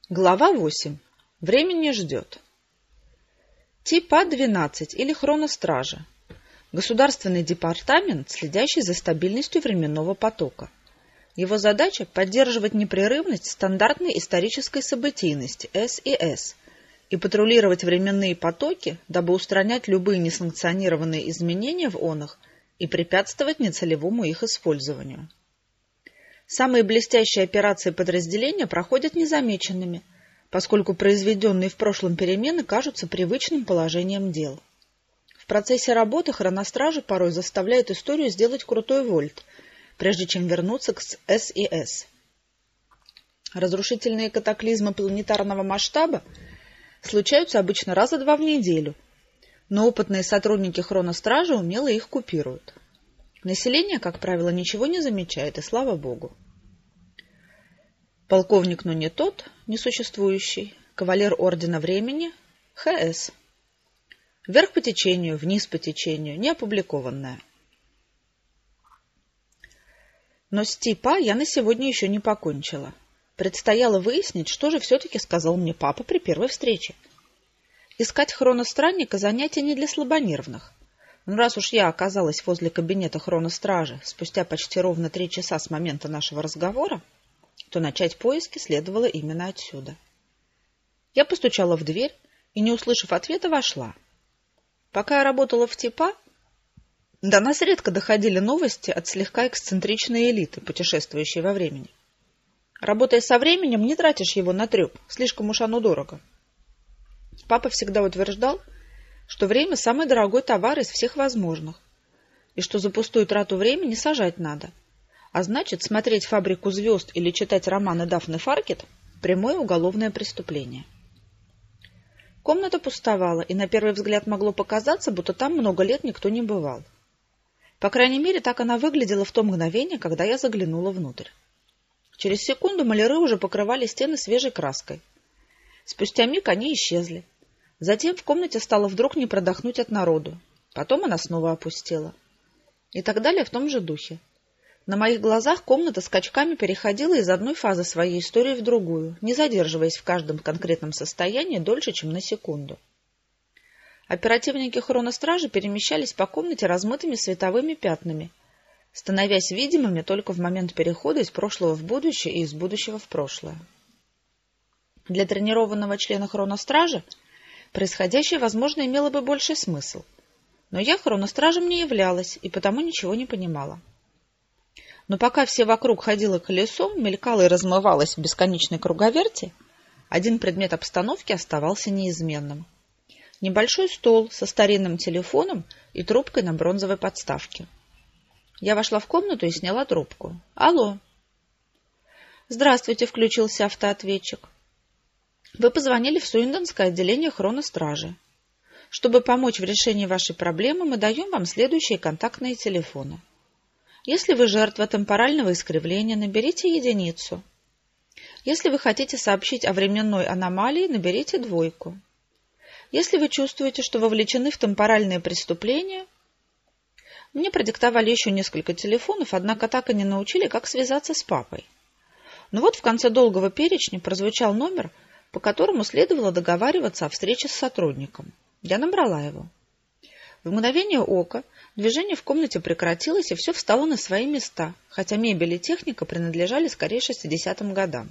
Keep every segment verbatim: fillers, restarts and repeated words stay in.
Глава восемь. Время не ждет. Типа двенадцать или хроностража. Государственный департамент, следящий за стабильностью временного потока. Его задача – поддерживать непрерывность стандартной исторической событийности эс и эс и патрулировать временные потоки, дабы устранять любые несанкционированные изменения в онах и препятствовать нецелевому их использованию. Самые блестящие операции подразделения проходят незамеченными, поскольку произведенные в прошлом перемены кажутся привычным положением дел. В процессе работы хроностражи порой заставляют историю сделать крутой вольт, прежде чем вернуться к эс и эс. Разрушительные катаклизмы планетарного масштаба случаются обычно раза два в неделю, но опытные сотрудники хроностражи умело их купируют. Население, как правило, ничего не замечает, и слава богу. Полковник, но не тот, несуществующий, кавалер Ордена Времени, ха эс. Вверх по течению, вниз по течению, не опубликованное. Но с типа я на сегодня еще не покончила. Предстояло выяснить, что же все-таки сказал мне папа при первой встрече. Искать хроностранника занятие не для слабонервных. Но раз уж я оказалась возле кабинета хроностражи спустя почти ровно три часа с момента нашего разговора, то начать поиски следовало именно отсюда. Я постучала в дверь и, не услышав ответа, вошла. Пока я работала в ТИПА, до нас редко доходили новости от слегка эксцентричной элиты, путешествующей во времени. Работая со временем, не тратишь его на треп, слишком уж оно дорого. Папа всегда утверждал, что время – самый дорогой товар из всех возможных, и что за пустую трату времени сажать надо. А значит, смотреть «Фабрику звезд» или читать романы Дафны Фаркет – прямое уголовное преступление. Комната пустовала, и на первый взгляд могло показаться, будто там много лет никто не бывал. По крайней мере, так она выглядела в то мгновение, когда я заглянула внутрь. Через секунду маляры уже покрывали стены свежей краской. Спустя миг они исчезли. Затем в комнате стало вдруг не продохнуть от народу. Потом она снова опустела. И так далее в том же духе. На моих глазах комната скачками переходила из одной фазы своей истории в другую, не задерживаясь в каждом конкретном состоянии дольше, чем на секунду. Оперативники хроностражи перемещались по комнате размытыми световыми пятнами, становясь видимыми только в момент перехода из прошлого в будущее и из будущего в прошлое. Для тренированного члена хроностражи происходящее, возможно, имело бы больший смысл, но я хроностражем не являлась и потому ничего не понимала. Но пока все вокруг ходило колесом, мелькало и размывалось в бесконечной круговерти, один предмет обстановки оставался неизменным. Небольшой стол со старинным телефоном и трубкой на бронзовой подставке. Я вошла в комнату и сняла трубку. «Алло». «Здравствуйте», — включился автоответчик. «Вы позвонили в Суиндонское отделение хроностражи. Чтобы помочь в решении вашей проблемы, мы даем вам следующие контактные телефоны. Если вы жертва темпорального искривления, наберите единицу. Если вы хотите сообщить о временной аномалии, наберите двойку. Если вы чувствуете, что вовлечены в темпоральные преступления... Мне продиктовали еще несколько телефонов, однако так и не научили, как связаться с папой. Но вот в конце долгого перечня прозвучал номер, по которому следовало договариваться о встрече с сотрудником. Я набрала его. В мгновение ока движение в комнате прекратилось, и все встало на свои места, хотя мебель и техника принадлежали скорее шестидесятым годам.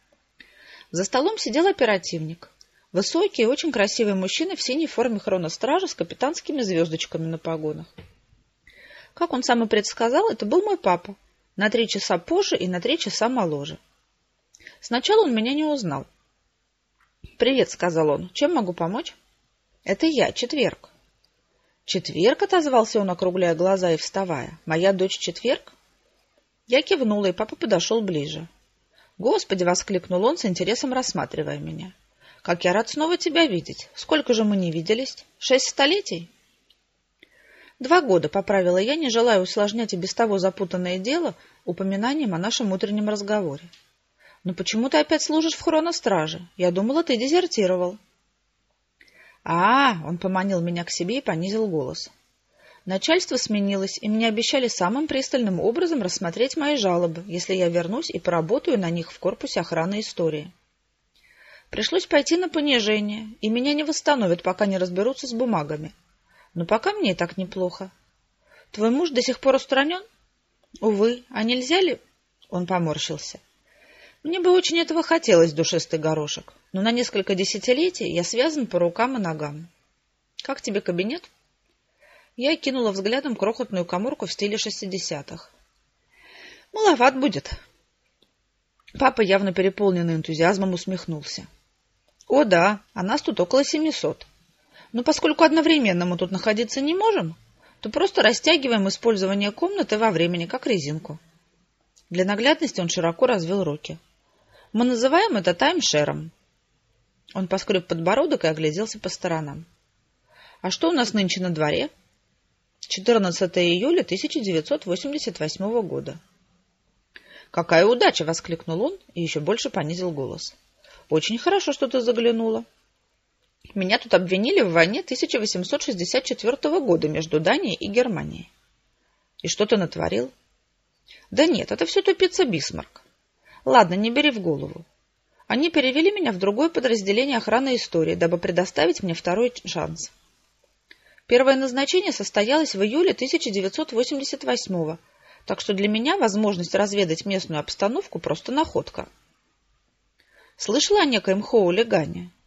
За столом сидел оперативник. Высокий и очень красивый мужчина в синей форме хроностража с капитанскими звездочками на погонах. Как он сам и предсказал, это был мой папа, на три часа позже и на три часа моложе. Сначала он меня не узнал. «Привет», — сказал он, — «чем могу помочь?» «Это я, Четверг». «Четверг?» — отозвался он, округляя глаза и вставая. «Моя дочь Четверг?» Я кивнула, и папа подошел ближе. «Господи!» — воскликнул он, с интересом рассматривая меня. «Как я рад снова тебя видеть! Сколько же мы не виделись? Шесть столетий?» «Два года», — поправила я, не желая усложнять и без того запутанное дело упоминанием о нашем утреннем разговоре. «Но почему ты опять служишь в хроностраже? Я думала, ты дезертировал». «А, — он поманил меня к себе и понизил голос. Начальство сменилось, и мне обещали самым пристальным образом рассмотреть мои жалобы, если я вернусь и поработаю на них в корпусе охраны истории. Пришлось пойти на понижение, и меня не восстановят, пока не разберутся с бумагами. Но пока мне и так неплохо. Твой муж до сих пор устранен? Увы, а нельзя ли? Он поморщился. Мне бы очень этого хотелось, душистый горошек, но на несколько десятилетий я связан по рукам и ногам. Как тебе кабинет? Я кинула взглядом крохотную каморку в стиле шестидесятых. Маловат будет. Папа, явно переполненный энтузиазмом, усмехнулся. О да, а нас тут около семисот. Но поскольку одновременно мы тут находиться не можем, то просто растягиваем использование комнаты во времени, как резинку. Для наглядности он широко развел руки. Мы называем это таймшером. Он поскреб подбородок и огляделся по сторонам. А что у нас нынче на дворе? четырнадцатое июля тысяча девятьсот восемьдесят восьмого года. «Какая удача!» — воскликнул он и еще больше понизил голос. «Очень хорошо, что ты заглянула. Меня тут обвинили в войне тысяча восемьсот шестьдесят четвёртого года между Данией и Германией. И что ты натворил?» «Да нет, это все тупица Бисмарк. Ладно, не бери в голову. Они перевели меня в другое подразделение охраны истории, дабы предоставить мне второй шанс. Первое назначение состоялось в июле тысяча девятьсот восемьдесят восьмого, так что для меня возможность разведать местную обстановку просто находка. Слышала о некоем Хоулигане?